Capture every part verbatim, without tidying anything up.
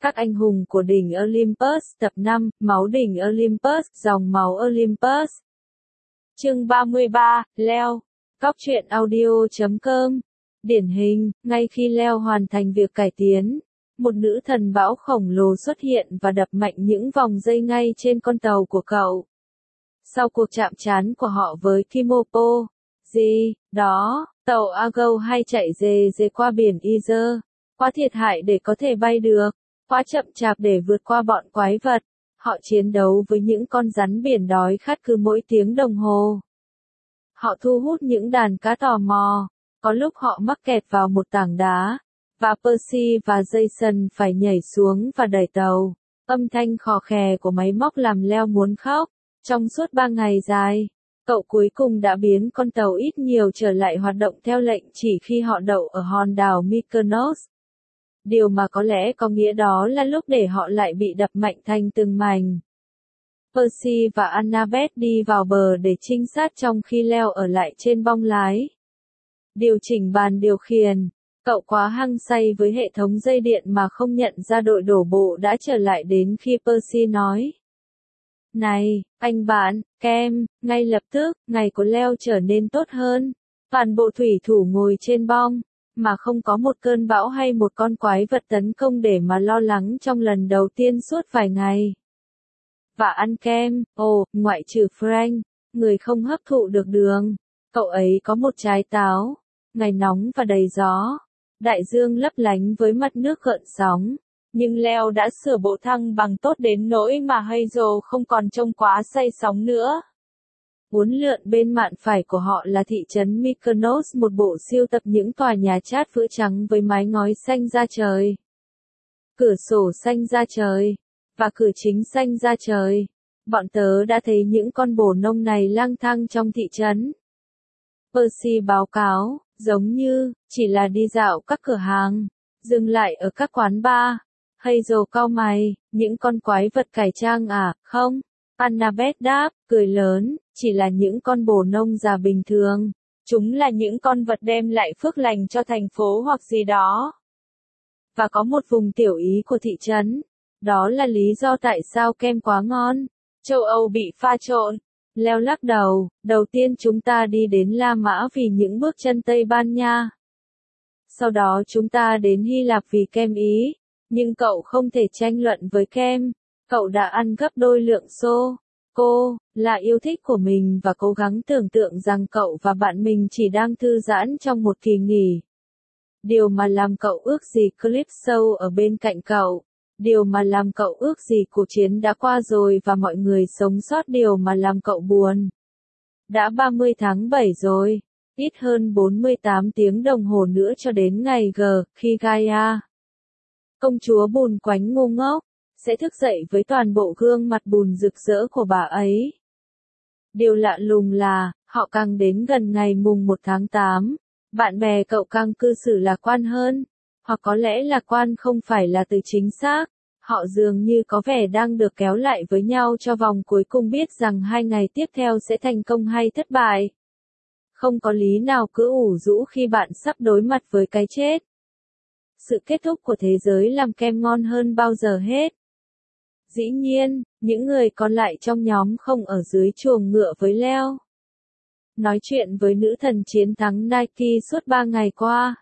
Các anh hùng của đỉnh Olympus tập năm, máu đỉnh Olympus, dòng máu Olympus. Chương ba mươi ba, Leo. Góc truyện audio chấm com. Điển hình, ngay khi Leo hoàn thành việc cải tiến, một nữ thần bão khổng lồ xuất hiện và đập mạnh những vòng dây ngay trên con tàu của cậu. Sau cuộc chạm trán của họ với Kimopo, gì, đó, tàu Argo hay chạy dề dề qua biển Iser, quá thiệt hại để có thể bay được, quá chậm chạp để vượt qua bọn quái vật. Họ chiến đấu với những con rắn biển đói khát cứ mỗi tiếng đồng hồ. Họ thu hút những đàn cá tò mò, có lúc họ mắc kẹt vào một tảng đá, và Percy và Jason phải nhảy xuống và đẩy tàu. Âm thanh khò khè của máy móc làm Leo muốn khóc. Trong suốt ba ngày dài, cậu cuối cùng đã biến con tàu ít nhiều trở lại hoạt động theo lệnh chỉ khi họ đậu ở hòn đảo Mykonos. Điều mà có lẽ có nghĩa đó là lúc để họ lại bị đập mạnh thành từng mảnh. Percy và Annabeth đi vào bờ để trinh sát trong khi Leo ở lại trên bong lái. Điều chỉnh bàn điều khiển, cậu quá hăng say với hệ thống dây điện mà không nhận ra đội đổ bộ đã trở lại đến khi Percy nói. Này, anh bạn, Kem, ngay lập tức, ngày của Leo trở nên tốt hơn. Toàn bộ thủy thủ ngồi trên bong, mà không có một cơn bão hay một con quái vật tấn công để mà lo lắng trong lần đầu tiên suốt vài ngày. Và ăn kem, ồ, ngoại trừ Frank, người không hấp thụ được đường. Cậu ấy có một trái táo, ngày nóng và đầy gió. Đại dương lấp lánh với mặt nước gợn sóng. Nhưng Leo đã sửa bộ thăng bằng tốt đến nỗi mà Hazel không còn trông quá say sóng nữa. Uốn lượn bên mạn phải của họ là thị trấn Mykonos, một bộ siêu tập những tòa nhà chát vữa trắng với mái ngói xanh da trời, cửa sổ xanh da trời, và cửa chính xanh da trời. Bọn tớ đã thấy những con bồ nông này lang thang trong thị trấn. Percy báo cáo, giống như, chỉ là đi dạo các cửa hàng, dừng lại ở các quán bar. Hazel cau mày, những con quái vật cải trang à, không? Annabeth đáp, cười lớn, chỉ là những con bồ nông già bình thường. Chúng là những con vật đem lại phước lành cho thành phố hoặc gì đó. Và có một vùng tiểu ý của thị trấn. Đó là lý do tại sao kem quá ngon. Châu Âu bị pha trộn. Leo lắc đầu, đầu tiên chúng ta đi đến La Mã vì những bước chân Tây Ban Nha. Sau đó chúng ta đến Hy Lạp vì kem Ý. Nhưng cậu không thể tranh luận với kem. Cậu đã ăn gấp đôi lượng xô. Cô, là yêu thích của mình và cố gắng tưởng tượng rằng cậu và bạn mình chỉ đang thư giãn trong một kỳ nghỉ. Điều mà làm cậu ước gì Calypso ở bên cạnh cậu. Điều mà làm cậu ước gì cuộc chiến đã qua rồi và mọi người sống sót. Điều mà làm cậu buồn. Đã ba mươi tháng bảy rồi. Ít hơn bốn mươi tám tiếng đồng hồ nữa cho đến ngày G, khi Gaia, công chúa bùn quánh ngu ngốc, sẽ thức dậy với toàn bộ gương mặt bùn rực rỡ của bà ấy. Điều lạ lùng là, họ càng đến gần ngày mùng một tháng tám, bạn bè cậu càng cư xử lạc quan hơn, hoặc có lẽ lạc quan không phải là từ chính xác, họ dường như có vẻ đang được kéo lại với nhau cho vòng cuối cùng biết rằng hai ngày tiếp theo sẽ thành công hay thất bại. Không có lý nào cứ ủ rũ khi bạn sắp đối mặt với cái chết. Sự kết thúc của thế giới làm kem ngon hơn bao giờ hết. Dĩ nhiên, những người còn lại trong nhóm không ở dưới chuồng ngựa với Leo. Nói chuyện với nữ thần chiến thắng Nike suốt ba ngày qua.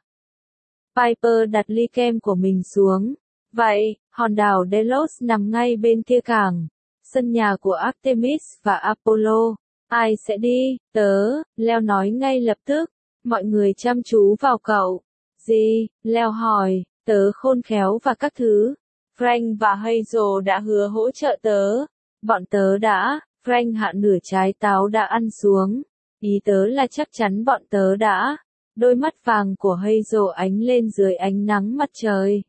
Piper đặt ly kem của mình xuống. Vậy, hòn đảo Delos nằm ngay bên kia cảng. Sân nhà của Artemis và Apollo. Ai sẽ đi? Tớ, Leo nói ngay lập tức. Mọi người chăm chú vào cậu. Gì? Leo hỏi, tớ khôn khéo và các thứ. Frank và Hazel đã hứa hỗ trợ tớ. Bọn tớ đã, Frank hạ nửa trái táo đã ăn xuống. Ý tớ là chắc chắn bọn tớ đã. Đôi mắt vàng của Hazel ánh lên dưới ánh nắng mặt trời.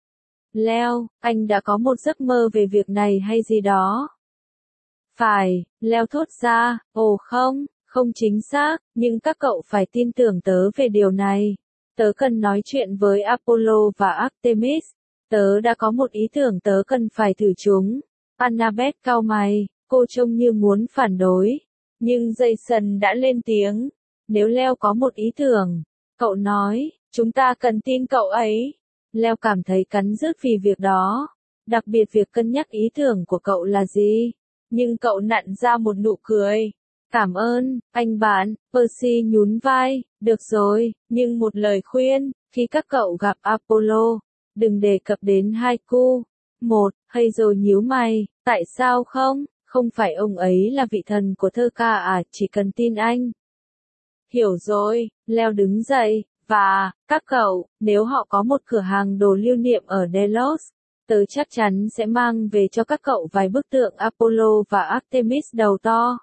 Leo, anh đã có một giấc mơ về việc này hay gì đó? Phải, Leo thốt ra, ồ không, không chính xác, nhưng các cậu phải tin tưởng tớ về điều này. Tớ cần nói chuyện với Apollo và Artemis. Tớ đã có một ý tưởng tớ cần phải thử chúng. Annabeth cau mày, cô trông như muốn phản đối. Nhưng Jason đã lên tiếng. Nếu Leo có một ý tưởng, cậu nói, chúng ta cần tin cậu ấy. Leo cảm thấy cắn rứt vì việc đó. Đặc biệt việc cân nhắc ý tưởng của cậu là gì? Nhưng cậu nặn ra một nụ cười. Cảm ơn, anh bạn, Percy nhún vai, được rồi, nhưng một lời khuyên, khi các cậu gặp Apollo, đừng đề cập đến haiku. Một, Hazel nhíu mày, tại sao không? Không phải ông ấy là vị thần của thơ ca à, chỉ cần tin anh. Hiểu rồi, Leo đứng dậy, và, các cậu, nếu họ có một cửa hàng đồ lưu niệm ở Delos, tớ chắc chắn sẽ mang về cho các cậu vài bức tượng Apollo và Artemis đầu to.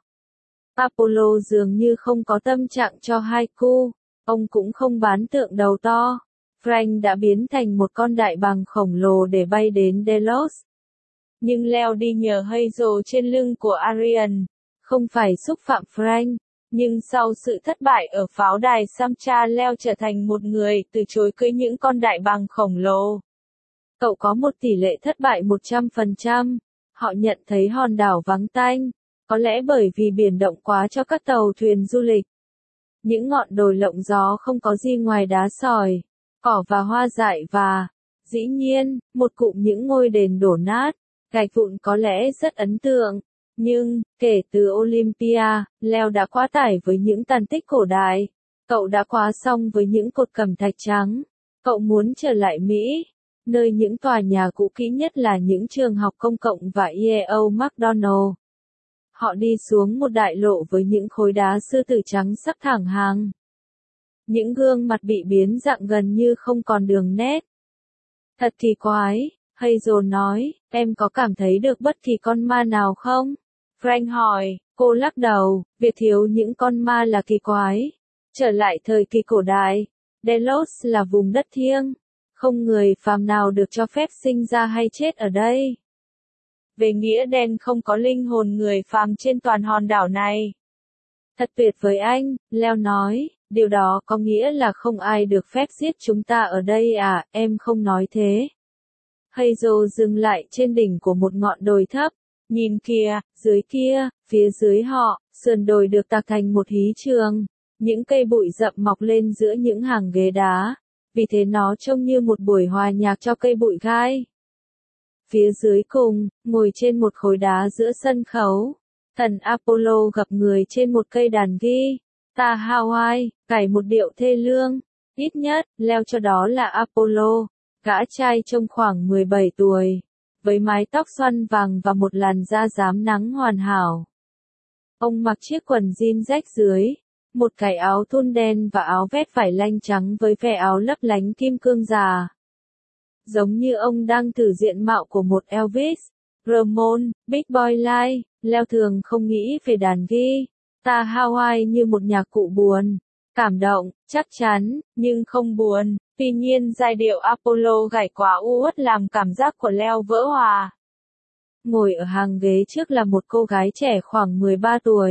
Apollo dường như không có tâm trạng cho haiku, ông cũng không bán tượng đầu to. Frank đã biến thành một con đại bàng khổng lồ để bay đến Delos. Nhưng Leo đi nhờ Hazel trên lưng của Arian, không phải xúc phạm Frank. Nhưng sau sự thất bại ở pháo đài Samcha, Leo trở thành một người từ chối cưỡi những con đại bàng khổng lồ. Cậu có một tỷ lệ thất bại một trăm phần trăm. Họ nhận thấy hòn đảo vắng tanh, có lẽ bởi vì biển động quá cho các tàu thuyền du lịch. Những ngọn đồi lộng gió không có gì ngoài đá sỏi, cỏ và hoa dại và, dĩ nhiên, một cụm những ngôi đền đổ nát, gạch vụn có lẽ rất ấn tượng. Nhưng, kể từ Olympia, Leo đã quá tải với những tàn tích cổ đại. Cậu đã quá xong với những cột cẩm thạch trắng. Cậu muốn trở lại Mỹ, nơi những tòa nhà cũ kỹ nhất là những trường học công cộng và e o McDonald. Họ đi xuống một đại lộ với những khối đá sư tử trắng sắc thẳng hàng. Những gương mặt bị biến dạng gần như không còn đường nét. Thật kỳ quái, Hazel nói, em có cảm thấy được bất kỳ con ma nào không? Frank hỏi, cô lắc đầu, việc thiếu những con ma là kỳ quái. Trở lại thời kỳ cổ đại, Delos là vùng đất thiêng, không người phàm nào được cho phép sinh ra hay chết ở đây. Về nghĩa đen không có linh hồn người phàm trên toàn hòn đảo này. Thật tuyệt với anh, Leo nói, điều đó có nghĩa là không ai được phép giết chúng ta ở đây à, em không nói thế. Hazel dừng lại trên đỉnh của một ngọn đồi thấp, nhìn kìa, dưới kia, phía dưới họ, sườn đồi được tạc thành một hí trường, những cây bụi rậm mọc lên giữa những hàng ghế đá, vì thế nó trông như một buổi hòa nhạc cho cây bụi gai. Phía dưới cùng, ngồi trên một khối đá giữa sân khấu, thần Apollo gặp người trên một cây đàn guitar Hawaii, cải một điệu thê lương, ít nhất, Leo cho đó là Apollo, gã trai trông khoảng mười bảy tuổi, với mái tóc xoăn vàng và một làn da rám nắng hoàn hảo. Ông mặc chiếc quần jean rách dưới, một cái áo thun đen và áo vest vải lanh trắng với ve áo lấp lánh kim cương già. Giống như ông đang thử diện mạo của một Elvis, Ramon, Big Boy Live. Leo thường không nghĩ về đàn guitar Hawaii như một nhạc cụ buồn, cảm động, chắc chắn, nhưng không buồn. Tuy nhiên giai điệu Apollo gảy quá u uất làm cảm giác của Leo vỡ hòa. Ngồi ở hàng ghế trước là một cô gái trẻ khoảng mười ba tuổi.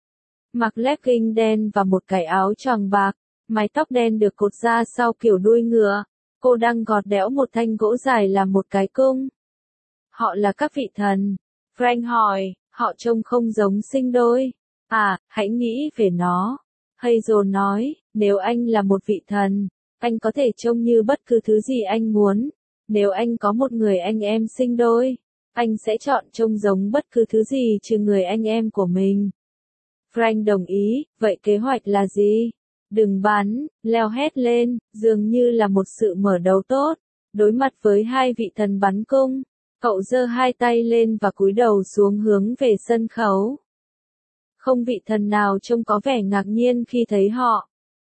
Mặc legging đen và một cái áo choàng bạc, mái tóc đen được cột ra sau kiểu đuôi ngựa. Cô đang gọt đẽo một thanh gỗ dài làm một cái cung. Họ là các vị thần. Frank hỏi, họ trông không giống sinh đôi. À, hãy nghĩ về nó. Hazel nói, nếu anh là một vị thần, anh có thể trông như bất cứ thứ gì anh muốn. Nếu anh có một người anh em sinh đôi, anh sẽ chọn trông giống bất cứ thứ gì trừ người anh em của mình. Frank đồng ý, vậy kế hoạch là gì? Đừng bắn, Leo hét lên, dường như là một sự mở đầu tốt. Đối mặt với hai vị thần bắn cung, cậu giơ hai tay lên và cúi đầu xuống hướng về sân khấu. Không vị thần nào trông có vẻ ngạc nhiên khi thấy họ.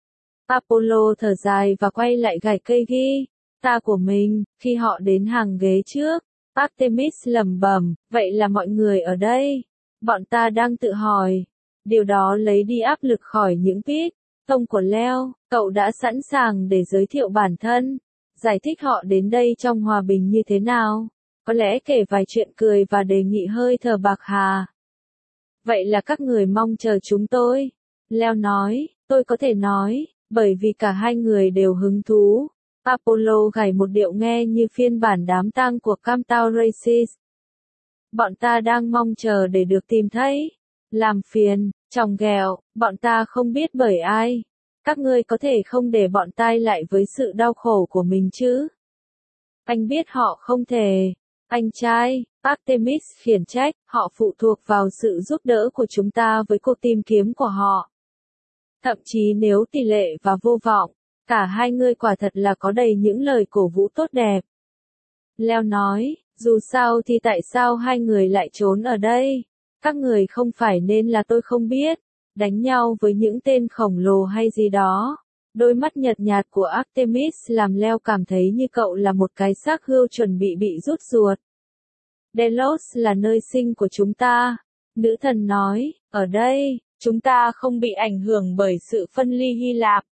Apollo thở dài và quay lại gảy cây guitar của mình, khi họ đến hàng ghế trước. Artemis lẩm bẩm, vậy là mọi người ở đây. Bọn ta đang tự hỏi. Điều đó lấy đi áp lực khỏi những pit tông của Leo, cậu đã sẵn sàng để giới thiệu bản thân, giải thích họ đến đây trong hòa bình như thế nào, có lẽ kể vài chuyện cười và đề nghị hơi thở bạc hà. Vậy là các người mong chờ chúng tôi. Leo nói, tôi có thể nói, bởi vì cả hai người đều hứng thú. Apollo gảy một điệu nghe như phiên bản đám tang của Camptown Races. Bọn ta đang mong chờ để được tìm thấy. Làm phiền, chòng ghẹo, bọn ta không biết bởi ai. Các ngươi có thể không để bọn ta lại với sự đau khổ của mình chứ? Anh biết họ không thể. Anh trai, Artemis khiển trách, họ phụ thuộc vào sự giúp đỡ của chúng ta với cuộc tìm kiếm của họ. Thậm chí nếu tỷ lệ và vô vọng, cả hai người quả thật là có đầy những lời cổ vũ tốt đẹp. Leo nói, dù sao thì tại sao hai người lại trốn ở đây? Các người không phải nên là tôi không biết, đánh nhau với những tên khổng lồ hay gì đó. Đôi mắt nhợt nhạt của Artemis làm Leo cảm thấy như cậu là một cái xác hươu chuẩn bị bị rút ruột. Delos là nơi sinh của chúng ta. Nữ thần nói, ở đây, chúng ta không bị ảnh hưởng bởi sự phân ly Hy Lạp.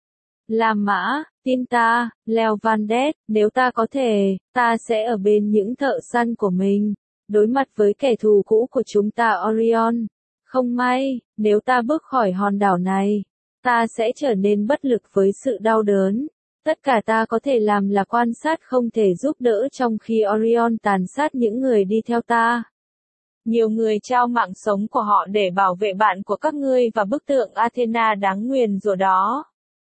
La Mã, tin ta, Leo Vandet, nếu ta có thể, ta sẽ ở bên những thợ săn của mình, đối mặt với kẻ thù cũ của chúng ta Orion. Không may, nếu ta bước khỏi hòn đảo này, ta sẽ trở nên bất lực với sự đau đớn. Tất cả ta có thể làm là quan sát không thể giúp đỡ trong khi Orion tàn sát những người đi theo ta. Nhiều người trao mạng sống của họ để bảo vệ bạn của các ngươi và bức tượng Athena đáng nguyền rủa đó.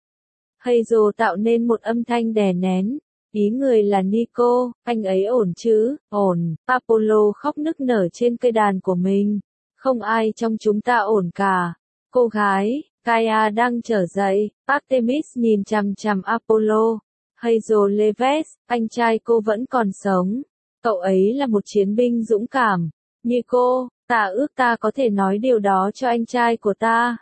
Hazel tạo nên một âm thanh đè nén. Ý người là Nico, anh ấy ổn chứ, ổn. Apollo khóc nức nở trên cây đàn của mình. Không ai trong chúng ta ổn cả. Cô gái, Gaia đang trở dậy. Artemis nhìn chằm chằm Apollo. Hazel Leves, anh trai cô vẫn còn sống. Cậu ấy là một chiến binh dũng cảm. Như cô, ta ước ta có thể nói điều đó cho anh trai của ta.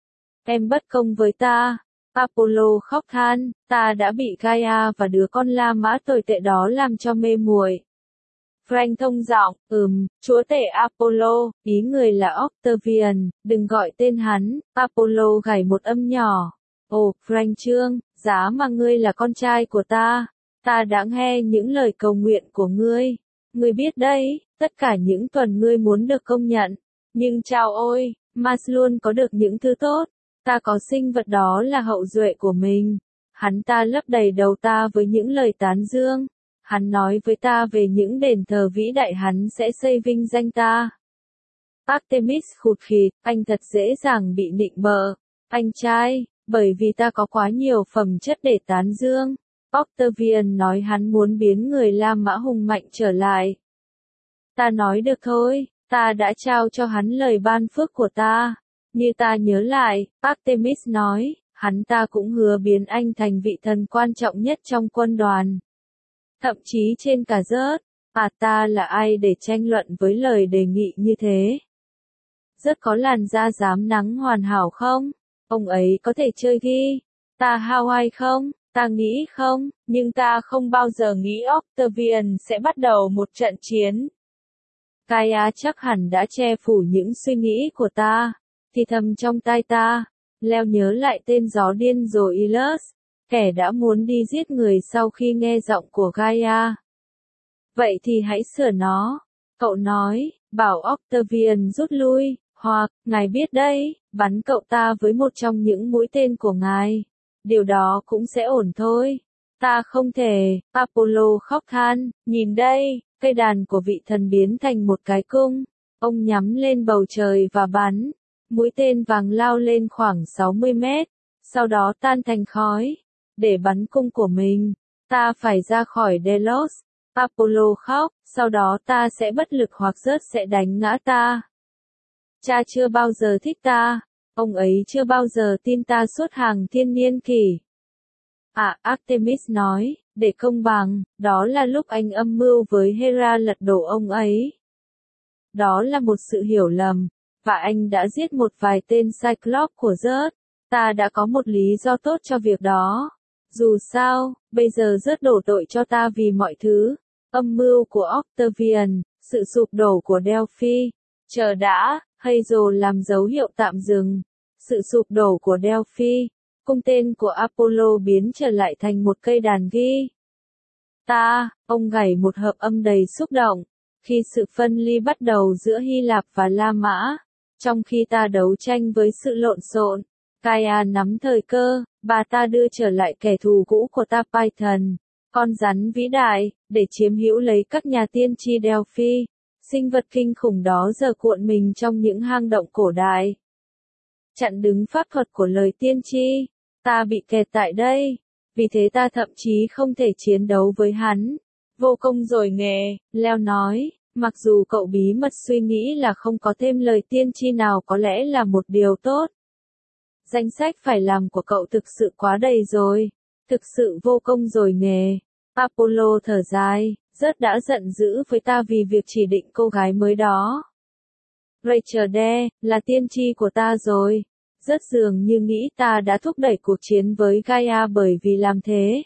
Em bất công với ta. Apollo khóc than, ta đã bị Gaia và đứa con La Mã tồi tệ đó làm cho mê muội. Frank thông giọng, ừm, chúa tể Apollo, ý người là Octavian, đừng gọi tên hắn. Apollo gảy một âm nhỏ. Ồ, Frank Trương, giá mà ngươi là con trai của ta. Ta đã nghe những lời cầu nguyện của ngươi. Ngươi biết đấy, tất cả những tuần ngươi muốn được công nhận. Nhưng chào ôi, Mars luôn có được những thứ tốt. Ta có sinh vật đó là hậu duệ của mình. Hắn ta lấp đầy đầu ta với những lời tán dương. Hắn nói với ta về những đền thờ vĩ đại hắn sẽ xây vinh danh ta. Artemis khụt khịt, anh thật dễ dàng bị nịnh bợ. Anh trai, bởi vì ta có quá nhiều phẩm chất để tán dương. Octavian nói hắn muốn biến người La Mã hùng mạnh trở lại. Ta nói được thôi, ta đã trao cho hắn lời ban phước của ta. Như ta nhớ lại, Artemis nói, hắn ta cũng hứa biến anh thành vị thần quan trọng nhất trong quân đoàn. Thậm chí trên cả rớt, à ta là ai để tranh luận với lời đề nghị như thế? Rất có làn da dám nắng hoàn hảo không? Ông ấy có thể chơi ghi. Ta Hawaii không? Ta nghĩ không, nhưng ta không bao giờ nghĩ Octavian sẽ bắt đầu một trận chiến. Gaia chắc hẳn đã che phủ những suy nghĩ của ta. Thì thầm trong tai ta, Leo nhớ lại tên gió điên rồi Ilus, kẻ đã muốn đi giết người sau khi nghe giọng của Gaia. Vậy thì hãy sửa nó. Cậu nói, bảo Octavian rút lui, hoặc, ngài biết đấy, bắn cậu ta với một trong những mũi tên của ngài. Điều đó cũng sẽ ổn thôi. Ta không thể, Apollo khóc than, nhìn đây, cây đàn của vị thần biến thành một cái cung. Ông nhắm lên bầu trời và bắn. Mũi tên vàng lao lên khoảng sáu mươi mét, sau đó tan thành khói. Để bắn cung của mình, ta phải ra khỏi Delos. Apollo khóc, sau đó ta sẽ bất lực hoặc rớt sẽ đánh ngã ta. Cha chưa bao giờ thích ta, ông ấy chưa bao giờ tin ta suốt hàng thiên niên kỷ. À, Artemis nói, để công bằng, đó là lúc anh âm mưu với Hera lật đổ ông ấy. Đó là một sự hiểu lầm. Và anh đã giết một vài tên Cyclops của rớt. Ta đã có một lý do tốt cho việc đó. Dù sao, bây giờ rớt đổ tội cho ta vì mọi thứ. Âm mưu của Octavian, sự sụp đổ của Delphi. Chờ đã, Hazel làm dấu hiệu tạm dừng. Sự sụp đổ của Delphi. Cung tên của Apollo biến trở lại thành một cây đàn ghi. Ta, ông gảy một hợp âm đầy xúc động. Khi sự phân ly bắt đầu giữa Hy Lạp và La Mã. Trong khi ta đấu tranh với sự lộn xộn, Gaia nắm thời cơ, bà ta đưa trở lại kẻ thù cũ của ta Python, con rắn vĩ đại, để chiếm hữu lấy các nhà tiên tri Delphi. Sinh vật kinh khủng đó giờ cuộn mình trong những hang động cổ đại. Chặn đứng pháp thuật của lời tiên tri, ta bị kẹt tại đây, vì thế ta thậm chí không thể chiến đấu với hắn. Vô công rồi nghề, Leo nói, mặc dù cậu bí mật suy nghĩ là không có thêm lời tiên tri nào có lẽ là một điều tốt. Danh sách phải làm của cậu thực sự quá đầy rồi, thực sự vô công rồi nghề. Apollo thở dài, rất đã giận dữ với ta vì việc chỉ định cô gái mới đó. Rachel Dare, là tiên tri của ta rồi. Rất dường như nghĩ ta đã thúc đẩy cuộc chiến với Gaia bởi vì làm thế.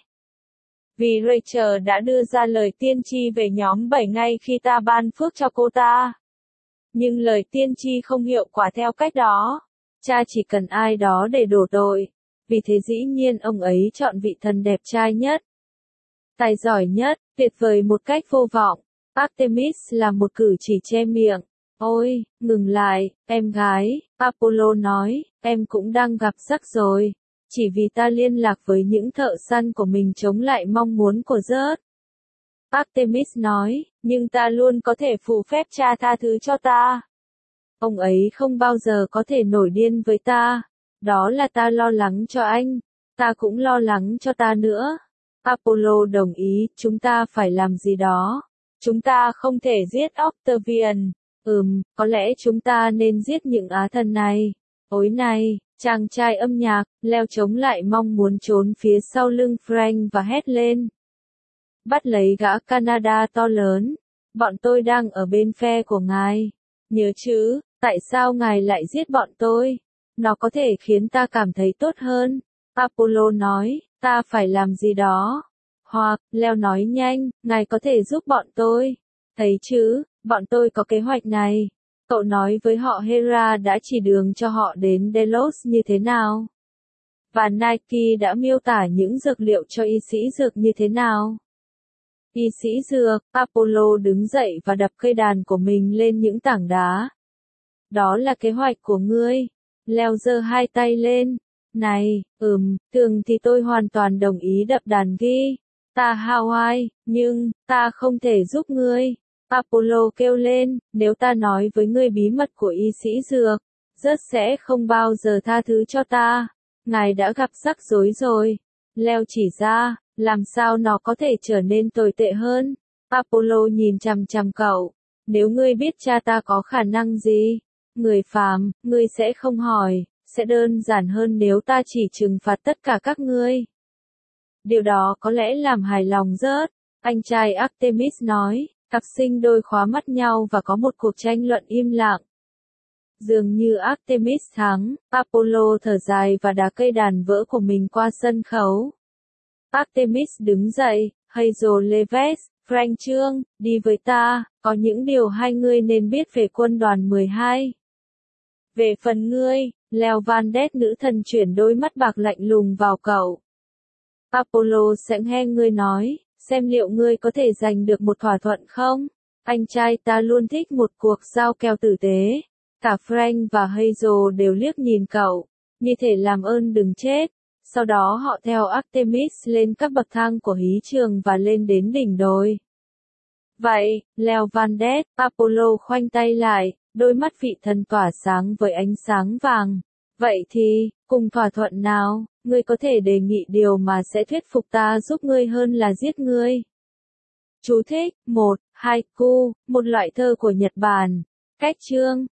Vì Rachel đã đưa ra lời tiên tri về nhóm bảy ngay khi ta ban phước cho cô ta. Nhưng lời tiên tri không hiệu quả theo cách đó. Cha chỉ cần ai đó để đổ tội. Vì thế dĩ nhiên ông ấy chọn vị thần đẹp trai nhất, tài giỏi nhất, tuyệt vời một cách vô vọng. Artemis là một cử chỉ che miệng. Ôi, ngừng lại, em gái, Apollo nói, em cũng đang gặp rắc rồi. Chỉ vì ta liên lạc với những thợ săn của mình chống lại mong muốn của Zeus. Artemis nói, nhưng ta luôn có thể phù phép cha tha thứ cho ta. Ông ấy không bao giờ có thể nổi điên với ta. Đó là ta lo lắng cho anh. Ta cũng lo lắng cho ta nữa. Apollo đồng ý, chúng ta phải làm gì đó. Chúng ta không thể giết Octavian. Ừm, có lẽ chúng ta nên giết những á thần này. Ối này, chàng trai âm nhạc, Leo chống lại mong muốn trốn phía sau lưng Frank và hét lên. Bắt lấy gã Canada to lớn. Bọn tôi đang ở bên phe của ngài. Nhớ chứ, tại sao ngài lại giết bọn tôi? Nó có thể khiến ta cảm thấy tốt hơn. Apollo nói, ta phải làm gì đó. Hoặc, Leo nói nhanh, ngài có thể giúp bọn tôi. Thấy chứ, bọn tôi có kế hoạch này. Cậu nói với họ Hera đã chỉ đường cho họ đến Delos như thế nào. Và Nike đã miêu tả những dược liệu cho y sĩ dược như thế nào. Y sĩ dược, Apollo đứng dậy và đập cây đàn của mình lên những tảng đá. Đó là kế hoạch của ngươi. Leo giơ hai tay lên. Này, ừm, thường thì tôi hoàn toàn đồng ý đập đàn ghi. Ta Hawaii, nhưng, ta không thể giúp ngươi. Apollo kêu lên, nếu ta nói với ngươi bí mật của y sĩ dược, Zeus sẽ không bao giờ tha thứ cho ta. Ngài đã gặp rắc rối rồi. Leo chỉ ra, làm sao nó có thể trở nên tồi tệ hơn. Apollo nhìn chằm chằm cậu. Nếu ngươi biết cha ta có khả năng gì, người phàm, ngươi sẽ không hỏi, sẽ đơn giản hơn nếu ta chỉ trừng phạt tất cả các ngươi. Điều đó có lẽ làm hài lòng Zeus. Anh trai Artemis nói, cặp sinh đôi khóa mắt nhau và có một cuộc tranh luận im lặng. Dường như Artemis thắng, Apollo thở dài và đá cây đàn vỡ của mình qua sân khấu. Artemis đứng dậy, Hazel Leves, Frank Trương, đi với ta, có những điều hai ngươi nên biết về quân đoàn mười hai. Về phần ngươi, Leo Van Det nữ thần chuyển đôi mắt bạc lạnh lùng vào cậu. Apollo sẽ nghe ngươi nói, xem liệu ngươi có thể giành được một thỏa thuận không? Anh trai ta luôn thích một cuộc giao kèo tử tế. Cả Frank và Hazel đều liếc nhìn cậu, như thể làm ơn đừng chết. Sau đó họ theo Artemis lên các bậc thang của hí trường và lên đến đỉnh đồi. Vậy, Leo Van Det, Apollo khoanh tay lại, đôi mắt vị thần tỏa sáng với ánh sáng vàng. Vậy thì, cùng thỏa thuận nào, ngươi có thể đề nghị điều mà sẽ thuyết phục ta giúp ngươi hơn là giết ngươi. Chú thích, một, haiku, một loại thơ của Nhật Bản. Cách chương,